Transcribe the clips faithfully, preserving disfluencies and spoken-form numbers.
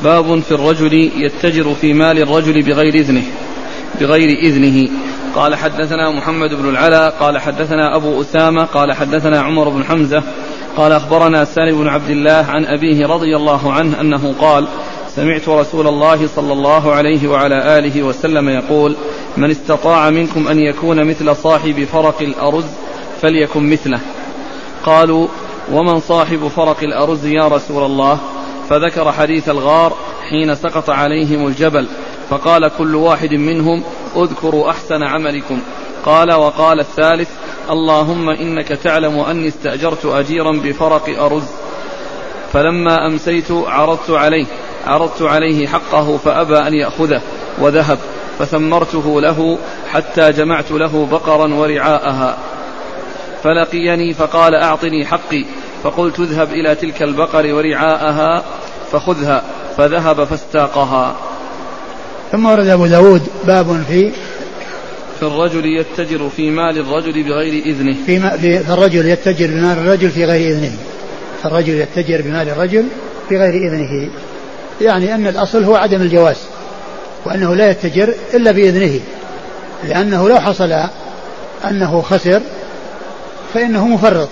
باب في الرجل يتجر في مال الرجل بغير إذنه بغير إذنه. قال حدثنا محمد بن العلاء قال حدثنا أبو أسامة قال حدثنا عمر بن حمزة قال أخبرنا سالم بن عبد الله عن أبيه رضي الله عنه أنه قال سمعت رسول الله صلى الله عليه وعلى آله وسلم يقول من استطاع منكم أن يكون مثل صاحب فرق الأرز فليكن مثله. قالوا ومن صاحب فرق الأرز يا رسول الله؟ فذكر حديث الغار حين سقط عليهم الجبل فقال كل واحد منهم اذكروا أحسن عملكم. قال وقال الثالث اللهم إنك تعلم أني استأجرت أجيرا بفرق أرز فلما أمسيت عرضت عليه عرضت عليه حقه فأبى أن يأخذه وذهب فثمرته له حتى جمعت له بقرا ورعاءها فلقيني فقال أعطني حقي فقلت اذهب إلى تلك البقر ورعاءها فخذها فذهب فاستاقها. ثم ورد أبو داود باب في في الرجل يتجر في مال الرجل بغير إذنه في, في, في الرجل يتجر بمال الرجل في غير إذنه الرجل يتجر بمال الرجل في غير إذنه، يعني أن الأصل هو عدم الجواز وأنه لا يتجر إلا بإذنه، لأنه لو حصل أنه خسر فإنه مفرط.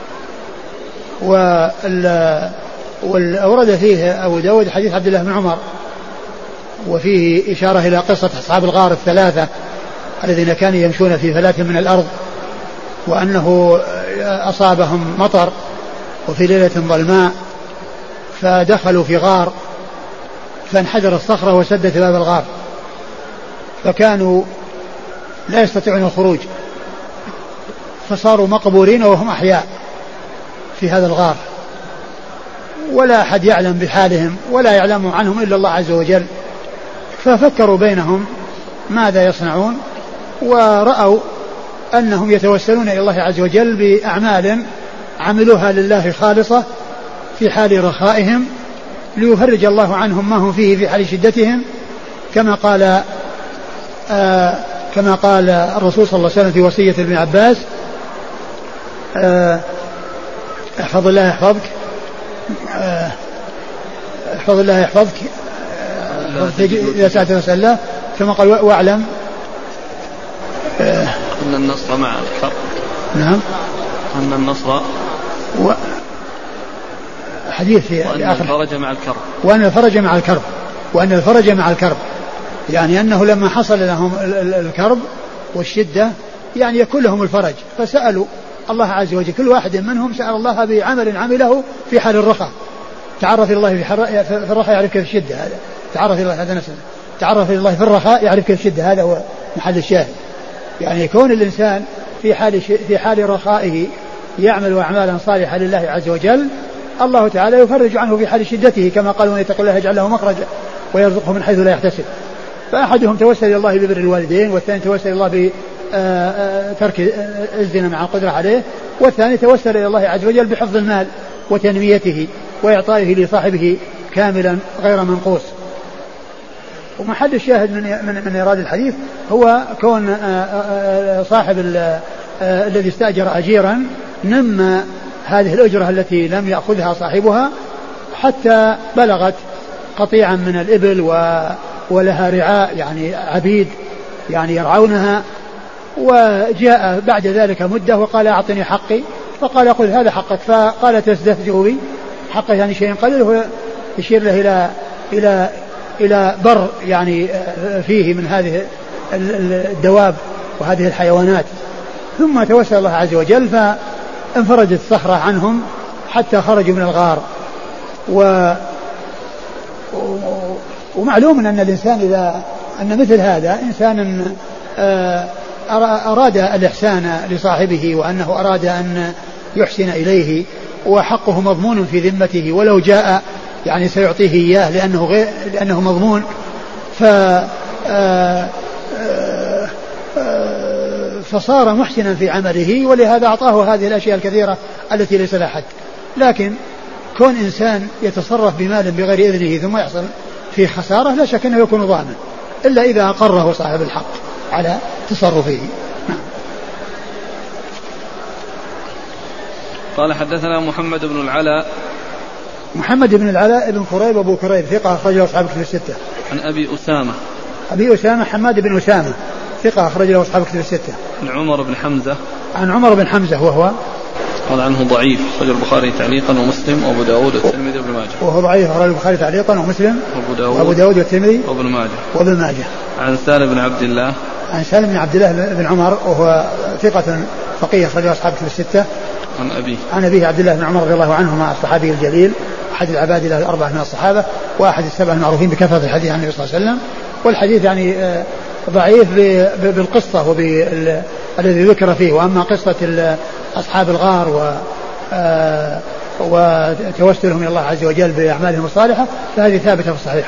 وأورد فيه أبو داود حديث عبد الله بن عمر وفيه إشارة إلى قصة أصحاب الغار الثلاثة الذين كانوا يمشون في فلاة من الأرض وأنه أصابهم مطر وفي ليلة ظلماء فدخلوا في غار فانحدر الصخرة وسدت باب الغار فكانوا لا يستطيعون الخروج فصاروا مقبورين وهم أحياء في هذا الغار ولا أحد يعلم بحالهم ولا يعلم عنهم إلا الله عز وجل. ففكروا بينهم ماذا يصنعون ورأوا أنهم يتوسلون إلى الله عز وجل بأعمال عملوها لله خالصة في حال رخائهم ليفرج الله عنهم ما هم فيه في حال شدتهم، كما قال آه كما قال الرسول صلى الله عليه وسلم في وصية ابن عباس آه احفظ الله يحفظك آه احفظ الله يحفظك إذا سألت فاسأل، كما قال واعلم آه أن النصر مع الكرب. نعم أن النصر و... حديث في وأن آخر الفرج مع الكرب وأن الفرج مع الكرب وأن الفرج مع الكرب يعني أنه لما حصل لهم الكرب والشدة يعني يكون لهم الفرج فسألوا الله عز وجل، كل واحد منهم سأل الله بعمل عمله في حال الرخاء. تعرف إلى الله في الرخاء يعرف كيف الشدة، هذا تعرف إلى الله هذا نفسه تعرف إلى الله في الرخاء يعرف كيف الشدة، هذا هو محل الشاهد. يعني يكون الإنسان في حال في حال رخائه يعمل أعمالا صالحة لله عز وجل الله تعالى يفرج عنه في حال شدته، كما قال من يتق الله يجعل له مخرجا ويرزقه من حيث لا يحتسب. فأحدهم توسل إلى الله ببر الوالدين، والثاني توسل إلى الله بترك الزنا مع القدرة عليه، والثاني توسل إلى الله عز وجل بحفظ المال وتنميته وإعطائه لصاحبه كاملا غير منقوص. ومحل الشاهد من من من إيراد الحديث هو كون صاحب الذي استأجر أجيرا نمى هذه الأجرة التي لم يأخذها صاحبها حتى بلغت قطيعا من الإبل ولها رعاء يعني عبيد يعني يرعونها، وجاء بعد ذلك مدة وقال أعطني حقي، فقال أخذ هذا حقك، فقال تستهزئ بي، حقه يعني شيء قليل، هو يشير له إلى إلى إلى بر يعني فيه من هذه الدواب وهذه الحيوانات. ثم توسل الله عز وجل فانفرجت الصخرة عنهم حتى خرجوا من الغار. و ومعلوم أن الإنسان إذا أن مثل هذا إنسان أراد الإحسان لصاحبه وأنه أراد أن يحسن إليه وحقه مضمون في ذمته، ولو جاء يعني سيعطيه إياه لأنه غير لأنه مضمون، ف فصار محسنا في عمله، ولهذا أعطاه هذه الأشياء الكثيرة التي ليس لها حد. لكن كون إنسان يتصرف بمال بغير إذنه ثم يحصل في خسارة لا شك أنه يكون ضامن، إلا إذا أقره صاحب الحق على تصرفه. قال حدثنا محمد بن العلاء محمد بن العلاء بن كريب أبو كريب ثقة أخرج له أصحاب الكتب الستة. عن أبي أسامة. أبي أسامة حماد بن أسامة ثقة أخرج له أصحاب الكتب الستة. عن عمر بن حمزة. عن عمر بن حمزة وهو قال عنه ضعيف أخرج البخاري تعليقا ومسلم وأبو داود والترمذي وابن ماجه. وهو ضعيف أخرج البخاري تعليقا ومسلم وأبو داود, وأبو داود والترمذي وابن ماجه. وابن ماجه. عن سالم بن عبد الله. عن سالم بن عبد الله بن عمر وهو ثقة فقيه أخرج له أصحاب الكتب الستة. عن أبيه. عن أبيه عبد الله بن عمر رضي الله عنهما الصحابي الجليل أحد العباد له الأربعة من الصحابة وأحد السبعة المعروفين بكثرة الحديث عن النبي صلى الله عليه وسلم. والحديث يعني ضعيف بالقصة الذي ذكر فيه. وأما قصة أصحاب الغار و وتوسلهم إلى الله عز وجل بأعمالهم الصالحة فهذه ثابتة في الصحيح.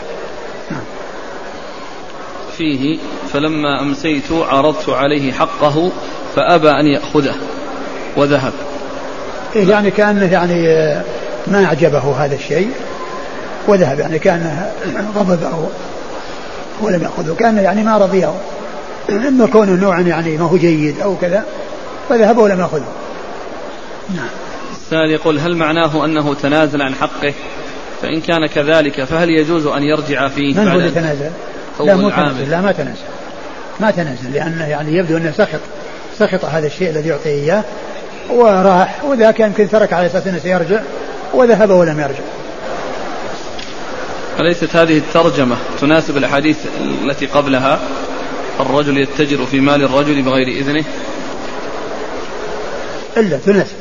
فيه فلما أمسيت عرضت عليه حقه فأبى أن يأخذه وذهب. يعني كأنه يعني ما أعجبه هذا الشيء وذهب. يعني كأنه غضب أو ولم يأخذه كأنه يعني ما رضيه إما كونه نوعا يعني ما هو جيد أو كذا فذهب ولم يأخذه. نعم. الثاني يقول هل معناه أنه تنازل عن حقه؟ فإن كان كذلك فهل يجوز أن يرجع فيه؟ من هو يتنازل؟ لا مو تنازل. لا ما تنازل ما تنازل لأنه يعني يبدو أنه سخط سخط هذا الشيء الذي يعطيه إياه وراح وذاك يمكن ترك على أساس أنه سيرجع وذهب ولم يرجع. أليست هذه الترجمة تناسب الأحاديث التي قبلها الرجل يتجر في مال الرجل بغير إذنه؟ إلا تناسب